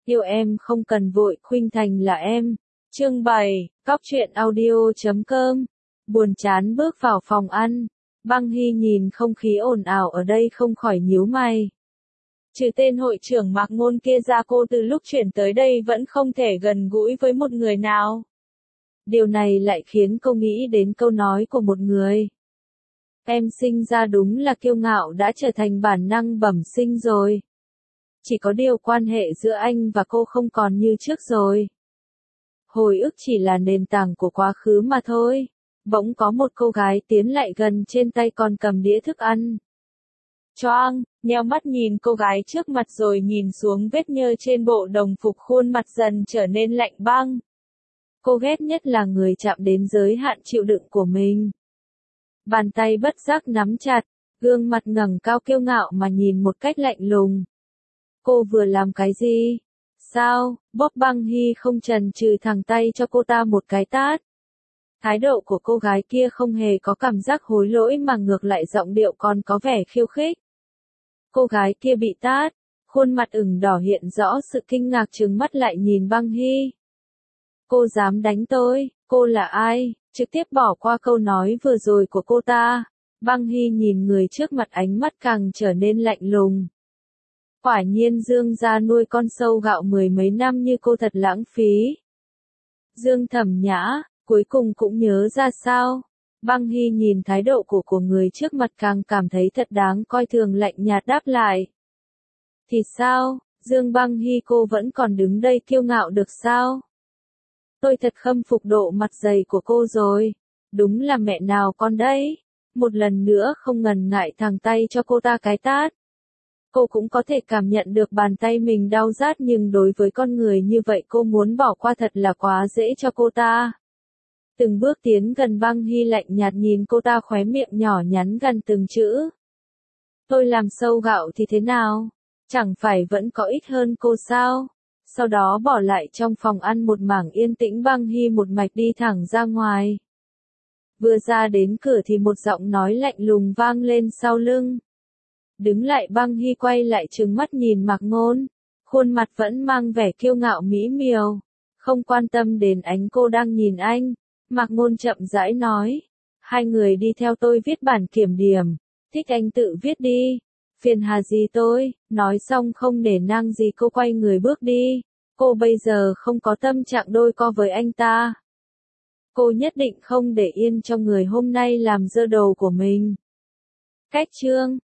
Yêu em không cần vội, khuynh thành là em. Chương 7, Cóc truyện audio.com. Buồn chán bước vào phòng ăn. Băng Hy nhìn không khí ồn ào ở đây không khỏi nhíu mày. Trừ tên hội trưởng Mạc Ngôn kia ra, cô từ lúc chuyển tới đây vẫn không thể gần gũi với một người nào. Điều này lại khiến cô nghĩ đến câu nói của một người. Em sinh ra đúng là kiêu ngạo đã trở thành bản năng bẩm sinh rồi. Chỉ có điều quan hệ giữa anh và cô không còn như trước rồi. Hồi ức chỉ là nền tảng của quá khứ mà thôi. Bỗng có một cô gái tiến lại gần, trên tay còn cầm đĩa thức ăn. Choang, nheo mắt nhìn cô gái trước mặt rồi nhìn xuống vết nhơ trên bộ đồng phục, khuôn mặt dần trở nên lạnh băng. Cô ghét nhất là người chạm đến giới hạn chịu đựng của mình. Bàn tay bất giác nắm chặt, gương mặt ngẩng cao kiêu ngạo mà nhìn một cách lạnh lùng. Cô vừa làm cái gì? Sao? Băng Hy không chần chừ thẳng tay cho cô ta một cái tát. Thái độ của cô gái kia không hề có cảm giác hối lỗi mà ngược lại giọng điệu còn có vẻ khiêu khích. Cô gái kia bị tát, khuôn mặt ửng đỏ hiện rõ sự kinh ngạc, trừng mắt lại nhìn Băng Hy. Cô dám đánh tôi, cô là ai? Trực tiếp bỏ qua câu nói vừa rồi của cô ta. Băng Hy nhìn người trước mặt, ánh mắt càng trở nên lạnh lùng. Quả nhiên Dương gia nuôi con sâu gạo mười mấy năm như cô thật lãng phí. Dương Thẩm Nhã, cuối cùng cũng nhớ ra sao? Băng Hy nhìn thái độ của người trước mặt càng cảm thấy thật đáng coi thường, lạnh nhạt đáp lại. Thì sao, Dương Băng Hy, cô vẫn còn đứng đây kiêu ngạo được sao? Tôi thật khâm phục độ mặt dày của cô rồi. Đúng là mẹ nào con đấy. Một lần nữa không ngần ngại thẳng tay cho cô ta cái tát. Cô cũng có thể cảm nhận được bàn tay mình đau rát, nhưng đối với con người như vậy cô muốn bỏ qua thật là quá dễ cho cô ta. Từng bước tiến gần, Băng Hy lạnh nhạt nhìn cô ta, khóe miệng nhỏ nhắn gần từng chữ. Tôi làm sâu gạo thì thế nào? Chẳng phải vẫn có ít hơn cô sao? Sau đó bỏ lại trong phòng ăn một mảng yên tĩnh, Băng Hy một mạch đi thẳng ra ngoài. Vừa ra đến cửa thì một giọng nói lạnh lùng vang lên sau lưng. Đứng lại, Băng Hy quay lại trừng mắt nhìn Mạc Ngôn, khuôn mặt vẫn mang vẻ kiêu ngạo mỹ miều, không quan tâm đến ánh cô đang nhìn anh. Mạc Ngôn chậm rãi nói, hai người đi theo tôi viết bản kiểm điểm, thích anh tự viết đi, phiền hà gì tôi. Nói xong không nể nang gì cô quay người bước đi, cô bây giờ không có tâm trạng đôi co với anh ta. Cô nhất định không để yên cho người hôm nay làm dơ đầu của mình. Cách chương